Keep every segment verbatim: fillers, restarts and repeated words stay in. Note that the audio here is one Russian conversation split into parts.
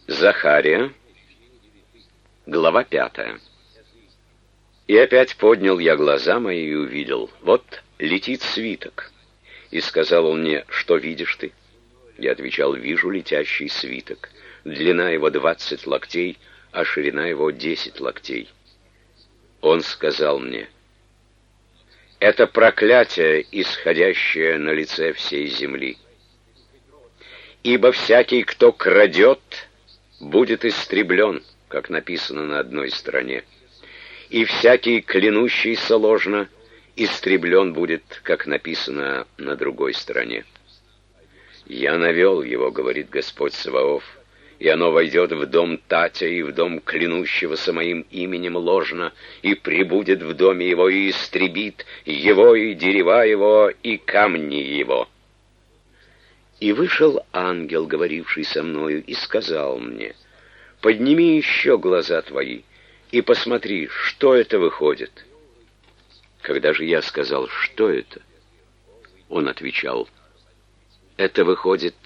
Захария, глава пятая. И опять поднял я глаза мои и увидел, вот летит свиток. И сказал он мне: что видишь ты? Я отвечал: вижу летящий свиток. Длина его двадцать локтей, а ширина его десять локтей. Он сказал мне: это проклятие, исходящее на лице всей земли. Ибо всякий, кто крадет, будет истреблен, как написано на одной стороне. И всякий, клянущийся ложно, истреблен будет, как написано на другой стороне. Я навел его, говорит Господь Саваоф, и оно войдет в дом Татя и в дом клянущегося моим именем ложно, и прибудет в доме его, и истребит его, и дерева его, и камни его. И вышел ангел, говоривший со мною, и сказал мне: подними еще глаза твои, и посмотри, что это выходит. Когда же я сказал: что это? Он отвечал: это выходит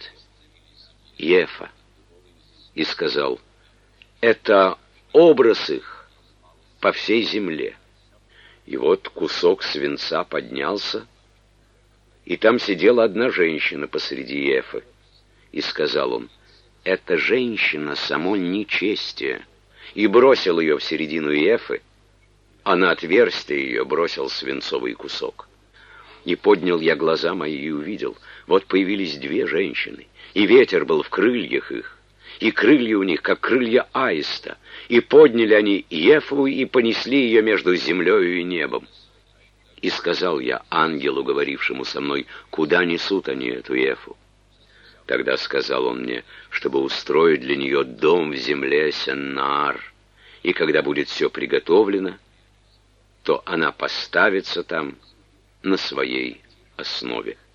Ефа. И сказал: это образ их по всей земле. И вот кусок свинца поднялся, и там сидела одна женщина посреди Ефы. И сказал он: эта женщина само нечестие. И бросил ее в середину Ефы, а на отверстие ее бросил свинцовый кусок. И поднял я глаза мои и увидел, вот появились две женщины, и ветер был в крыльях их, и крылья у них, как крылья аиста, и подняли они Ефу и понесли ее между землею и небом. И сказал я ангелу, говорившему со мной: куда несут они эту Ефу? Тогда сказал он мне, чтобы устроить для нее дом в земле Сеннаар, и когда будет все приготовлено, то она поставится там на своей основе.